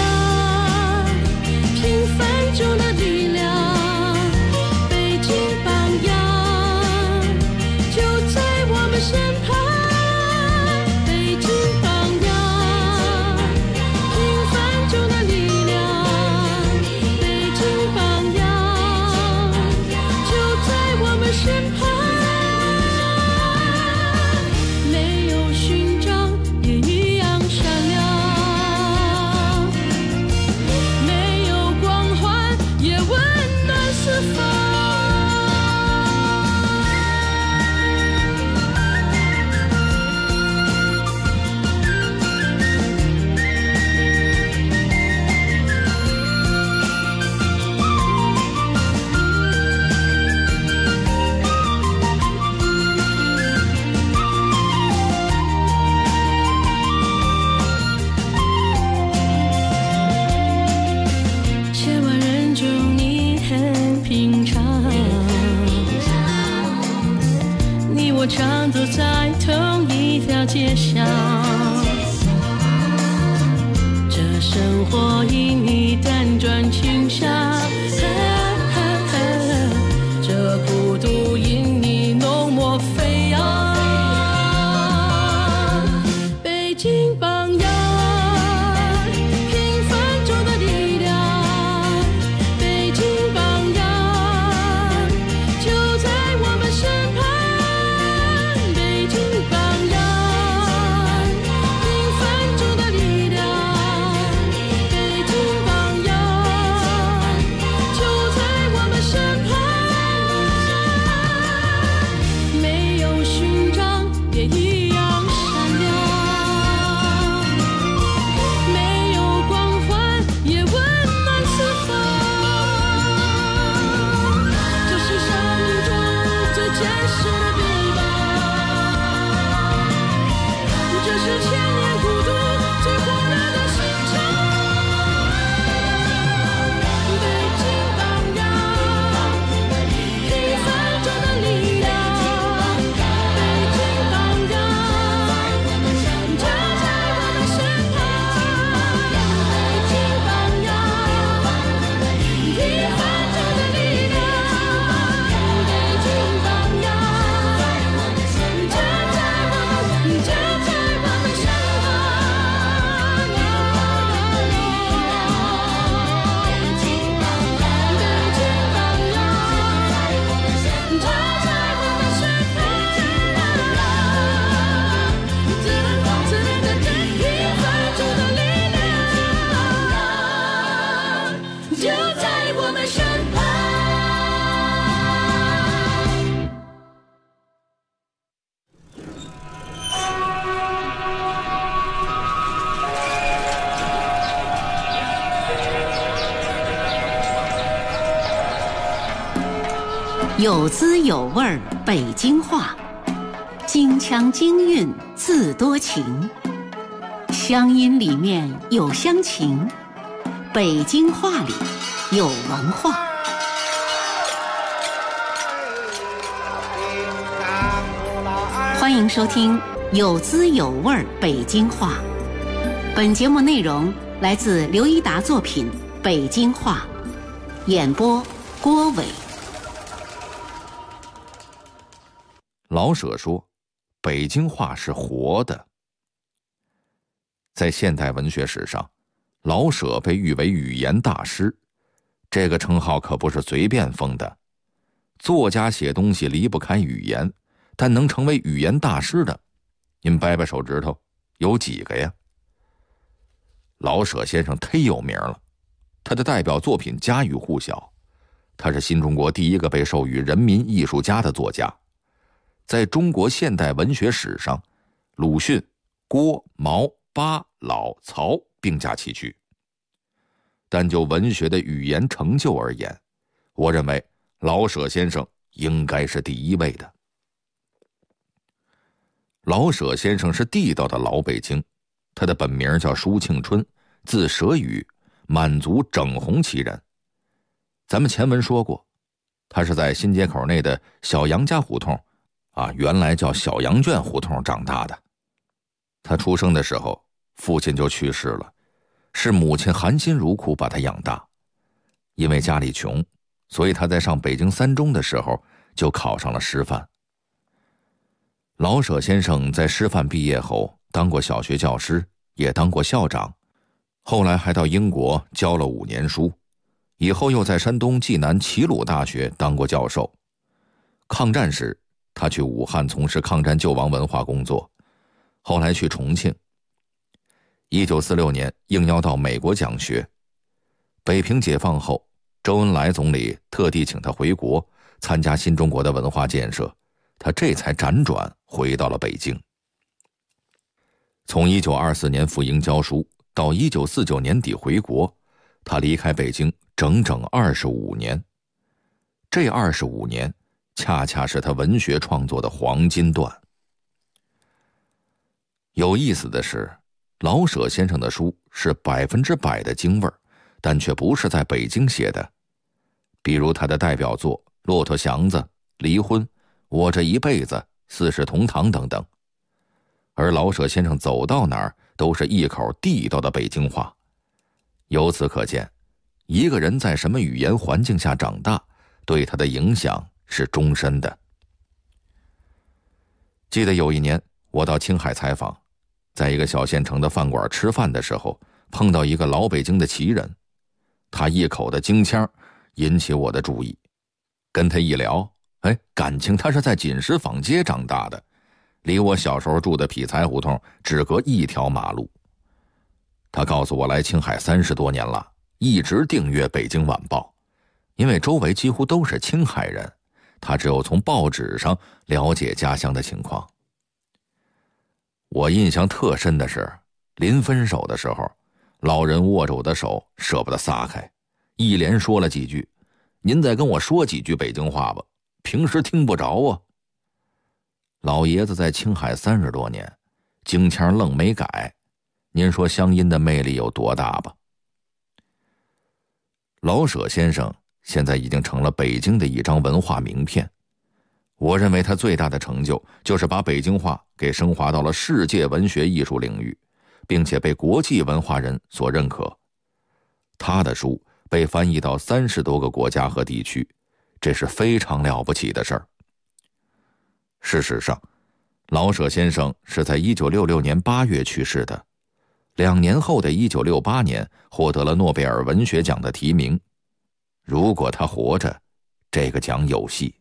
平凡中的力量，北京榜样就在我们身旁。北京榜样，平凡中的力量，北京榜样就在我们身旁。没有勋章也一样闪亮，没有光环也温暖四方。千万人中你很平常，你我常走在同一条街上，这生活因你辗转倾向，这孤独因你浓墨飞扬。北京榜样，平凡中的力量，北京榜样就在我们身旁。北京榜样，平凡中的力量，北京有滋有味北京话，京腔京韵自多情，乡音里面有乡情，北京话里有文化。欢迎收听有滋有味北京话。本节目内容来自刘一达作品《北京话》，演播郭伟。 老舍说，北京话是活的。在现代文学史上，老舍被誉为语言大师，这个称号可不是随便封的。作家写东西离不开语言，但能成为语言大师的，您掰掰手指头，有几个呀？老舍先生忒有名了，他的代表作品家喻户晓，他是新中国第一个被授予人民艺术家的作家。在中国现代文学史上，鲁迅、郭、毛、巴、老、曹并驾齐驱。但就文学的语言成就而言，我认为老舍先生应该是第一位的。老舍先生是地道的老北京，他的本名叫舒庆春，字舍宇，满族整红旗人。咱们前文说过，他是在新街口内的小杨家胡同原来叫小羊圈胡同长大的。他出生的时候，父亲就去世了，是母亲含辛茹苦把他养大。因为家里穷，所以他在上北京三中的时候就考上了师范。老舍先生在师范毕业后当过小学教师，也当过校长，后来还到英国教了5年书，以后又在山东济南齐鲁大学当过教授。抗战时，他去武汉从事抗战救亡文化工作，后来去重庆。1946年应邀到美国讲学。北平解放后，周恩来总理特地请他回国参加新中国的文化建设，他这才辗转回到了北京。从1924年赴英教书到1949年底回国，他离开北京整整25年。这25年恰恰是他文学创作的黄金段。有意思的是，老舍先生的书是100%的京味儿，但却不是在北京写的。比如他的代表作《骆驼祥子》《离婚》《我这一辈子》《四世同堂》等等。而老舍先生走到哪儿都是一口地道的北京话。由此可见，一个人在什么语言环境下长大，对他的影响是终身的。记得有一年我到青海采访，在一个小县城的饭馆吃饭的时候，碰到一个老北京的旗人，他一口的京腔引起我的注意。跟他一聊，感情他是在锦石坊街长大的，离我小时候住的匹才胡同只隔一条马路。他告诉我来青海30多年了，一直订阅《北京晚报》，因为周围几乎都是青海人，他只有从报纸上了解家乡的情况。我印象特深的是，临分手的时候，老人握着我的手舍不得撒开，一连说了几句：“您再跟我说几句北京话吧，平时听不着啊。”老爷子在青海30多年，京腔愣没改，您说乡音的魅力有多大吧？老舍先生现在已经成了北京的一张文化名片。我认为他最大的成就就是把北京话给升华到了世界文学艺术领域，并且被国际文化人所认可。他的书被翻译到30多个国家和地区，这是非常了不起的事儿。事实上，老舍先生是在1966年8月去世的，2年后的1968年获得了诺贝尔文学奖的提名。如果他活着，这个奖有戏。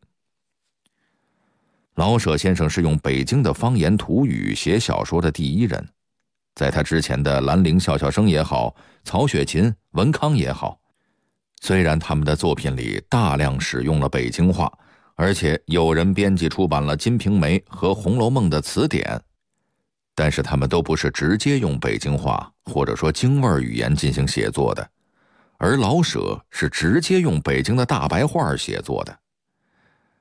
老舍先生是用北京的方言土语写小说的第一人，在他之前的兰陵笑笑生也好，曹雪芹、文康也好，虽然他们的作品里大量使用了北京话，而且有人编辑出版了《金瓶梅》和《红楼梦》的词典，但是他们都不是直接用北京话或者说京味语言进行写作的，而老舍是直接用北京的大白话写作的。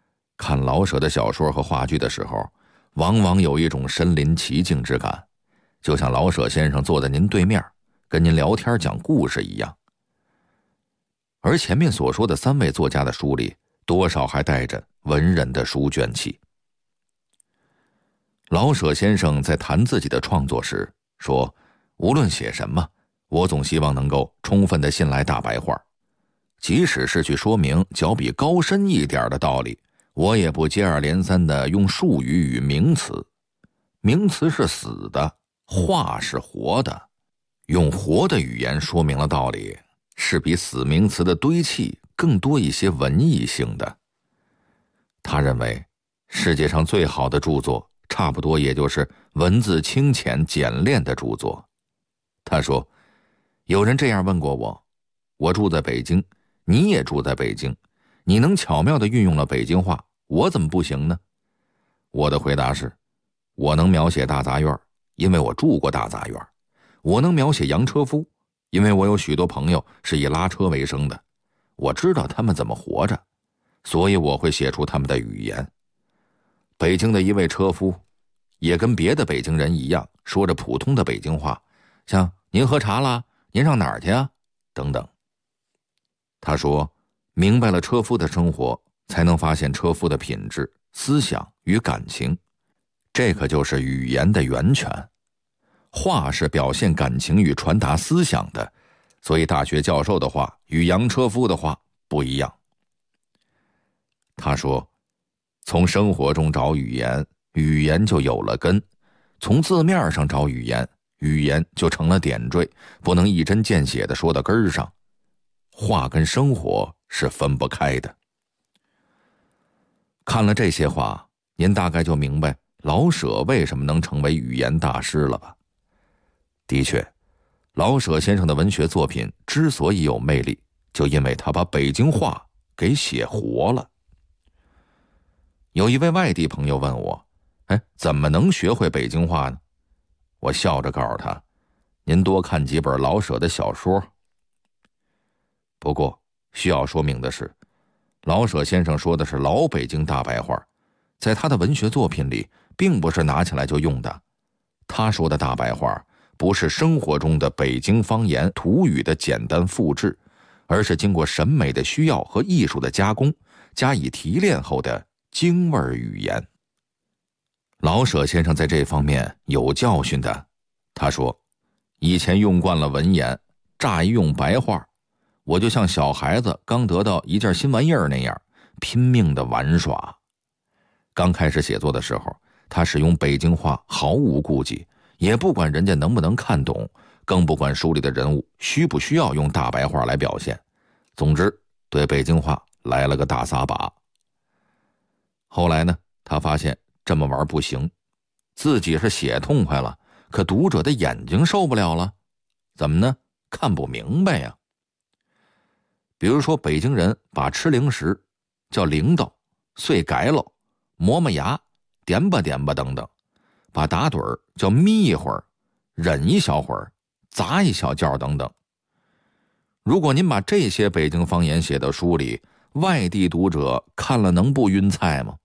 看老舍的小说和话剧的时候，往往有一种身临其境之感，就像老舍先生坐在您对面，跟您聊天讲故事一样。而前面所说的3位作家的书里，多少还带着文人的书卷气。老舍先生在谈自己的创作时说，无论写什么，我总希望能够充分地信赖大白话，即使是去说明较比高深一点的道理，我也不接二连三地用术语与名词。名词是死的，话是活的，用活的语言说明了道理，是比死名词的堆砌更多一些文艺性的。他认为世界上最好的著作差不多也就是文字清浅简练的著作。他说，有人这样问过我，我住在北京，你也住在北京，你能巧妙地运用了北京话，我怎么不行呢？我的回答是，我能描写大杂院，因为我住过大杂院；我能描写洋车夫，因为我有许多朋友是以拉车为生的，我知道他们怎么活着，所以我会写出他们的语言。北京的一位车夫也跟别的北京人一样，说着普通的北京话，像您喝茶啦，您上哪儿去啊，等等。他说，明白了车夫的生活，才能发现车夫的品质、思想与感情，这可就是语言的源泉。话是表现感情与传达思想的，所以大学教授的话与洋车夫的话不一样。他说，从生活中找语言，语言就有了根；从字面上找语言，语言就成了点缀，不能一针见血地说到根上。话跟生活是分不开的。看了这些话，您大概就明白老舍为什么能成为语言大师了吧？的确，老舍先生的文学作品之所以有魅力，就因为他把北京话给写活了。有一位外地朋友问我，怎么能学会北京话呢？我笑着告诉他，您多看几本老舍的小说。不过需要说明的是，老舍先生说的是老北京大白话，在他的文学作品里并不是拿起来就用的。他说的大白话不是生活中的北京方言土语的简单复制，而是经过审美的需要和艺术的加工，加以提炼后的京味语言。老舍先生在这方面有教训的。他说，以前用惯了文言，乍一用白话，我就像小孩子刚得到一件新玩意儿那样，拼命的玩耍。刚开始写作的时候，他使用北京话毫无顾忌，也不管人家能不能看懂，更不管书里的人物需不需要用大白话来表现。总之，对北京话来了个大撒把。后来呢，他发现这么玩不行，自己是写痛快了，可读者的眼睛受不了了。怎么呢？看不明白呀。比如说，北京人把吃零食叫零豆、碎改喽、磨磨牙、点吧点吧等等，把打盹儿叫眯一会儿、忍一小会儿、砸一小觉等等。如果您把这些北京方言写到书里，外地读者看了能不晕菜吗？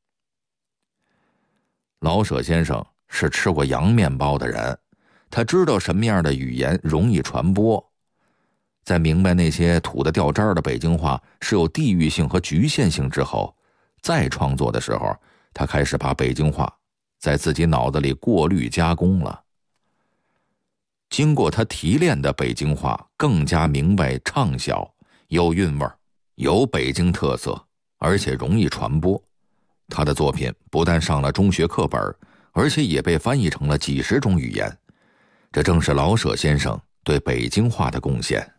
老舍先生是吃过洋面包的人，他知道什么样的语言容易传播。在明白那些土得掉渣的北京话是有地域性和局限性之后，再创作的时候，他开始把北京话在自己脑子里过滤加工了。经过他提炼的北京话更加明白畅销，有韵味，有北京特色，而且容易传播。他的作品不但上了中学课本，而且也被翻译成了几十种语言。这正是老舍先生对北京话的贡献。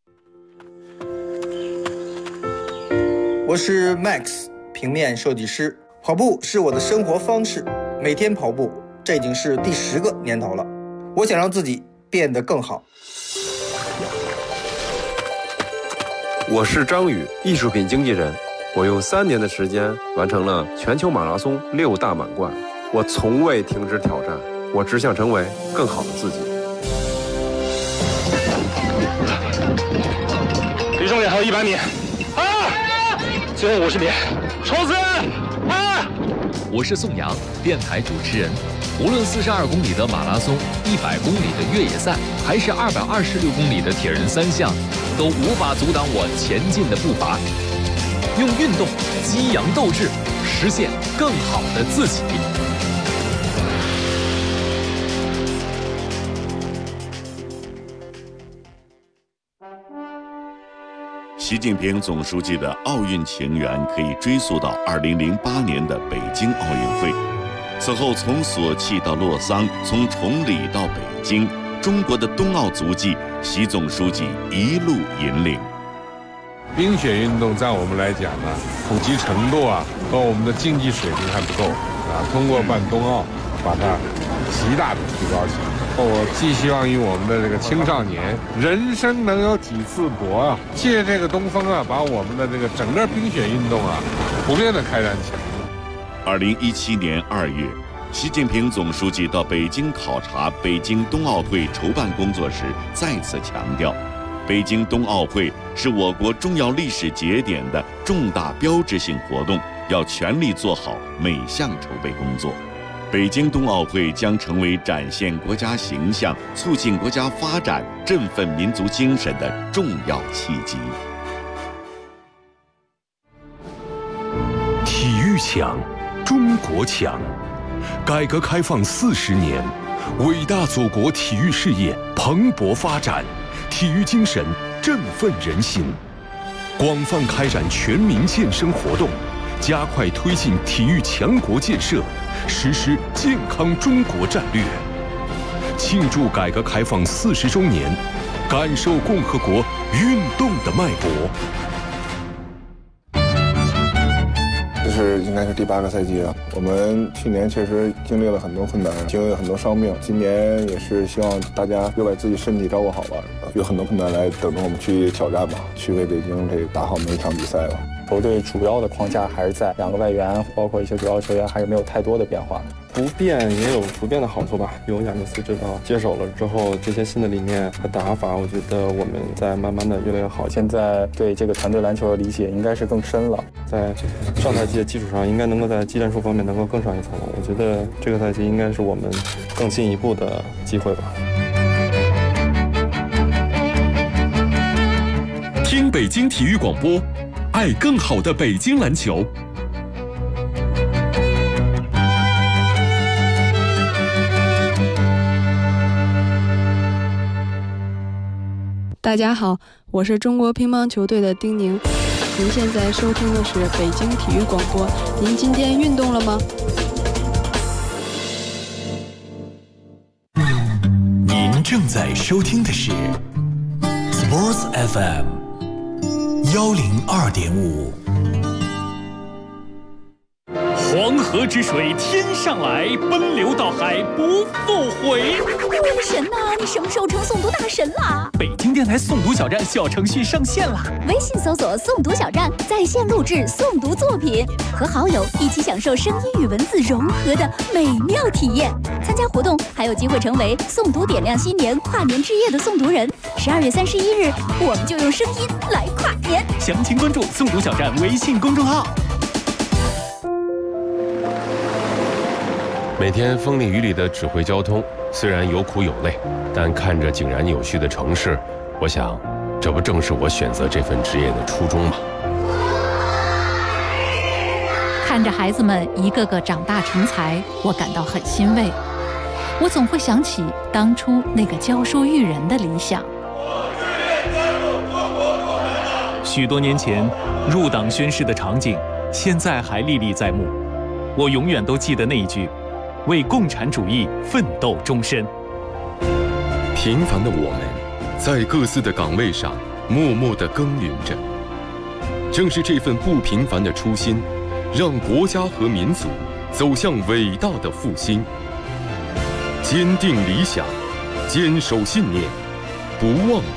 我是 Max， 平面设计师。跑步是我的生活方式，每天跑步，这已经是第10个年头了。我想让自己变得更好。 我是张宇，艺术品经纪人。我用3年的时间完成了全球马拉松6大满贯。我从未停止挑战，我只想成为更好的自己。 离终点还有100米，最后50米，冲刺！ 我是宋阳，电台主持人。无论42公里的马拉松、100公里的越野赛，还是226公里的铁人三项，都无法阻挡我前进的步伐。用运动激扬斗志，实现更好的自己。 习近平总书记的奥运情缘可以追溯到2008年的北京奥运会。此后，从索契到洛桑，从崇礼到北京，中国的冬奥足迹，习总书记一路引领。 冰雪运动在我们来讲呢，普及程度和我们的竞技水平还不够通过办冬奥，把它极大的提高起来。我寄希望于我们的这个青少年，人生能有几次搏借这个东风把我们的这个整个冰雪运动普遍的开展起来。 2017年2月，习近平总书记到北京考察北京冬奥会筹办工作时，再次强调，北京冬奥会是我国重要历史节点的重大标志性活动，要全力做好每项筹备工作。北京冬奥会将成为展现国家形象、促进国家发展、振奋民族精神的重要契机。 体育强，中国强。改革开放40年，伟大祖国体育事业蓬勃发展，体育精神振奋人心。广泛开展全民健身活动，加快推进体育强国建设，实施健康中国战略。庆祝改革开放40周年，感受共和国运动的脉搏。 应该是第8个赛季了。我们去年确实经历了很多困难，经历了很多伤病。今年也是希望大家又把自己身体照顾好吧，有很多困难来等着我们去挑战吧，去为北京这打好每一场比赛吧。 球队主要的框架还是在2个外援，包括一些主要球员，还是没有太多的变化。 不变也有不变的好处吧。有亚尼斯指导接手了之后，这些新的理念和打法，我觉得我们在慢慢的越来越好。 现在对这个团队篮球的理解应该是更深了， 在上赛季的基础上，应该能够在技战术方面能够更上一层楼。我觉得这个赛季应该是我们更进一步的机会吧。 听北京体育广播，爱更好的北京篮球。 大家好，我是中国乒乓球队的丁宁。您现在收听的是北京体育广播。您今天运动了吗？ 您正在收听的是 Sports FM 102.5。 黄河之水天上来，奔流到海不复回。 我的神呐，你什么时候成诵读大神啦？ 北京电台诵读小站小程序上线啦！ 微信搜索诵读小站，在线录制诵读作品，和好友一起享受声音与文字融合的美妙体验。参加活动还有机会成为诵读点亮新年跨年之夜的诵读人。12月31日，我们就用声音来跨年。 详情关注诵读小站微信公众号。 每天风里雨里的指挥交通，虽然有苦有累，但看着井然有序的城市，我想，这不正是我选择这份职业的初衷吗？ 看着孩子们一个个长大成才，我感到很欣慰。我总会想起当初那个教书育人的理想。 许多年前入党宣誓的场景，现在还历历在目。我永远都记得那一句：为共产主义奋斗终身。 平凡的我们，在各自的岗位上默默地耕耘着。正是这份不平凡的初心，让国家和民族走向伟大的复兴。坚定理想，坚守信念，不忘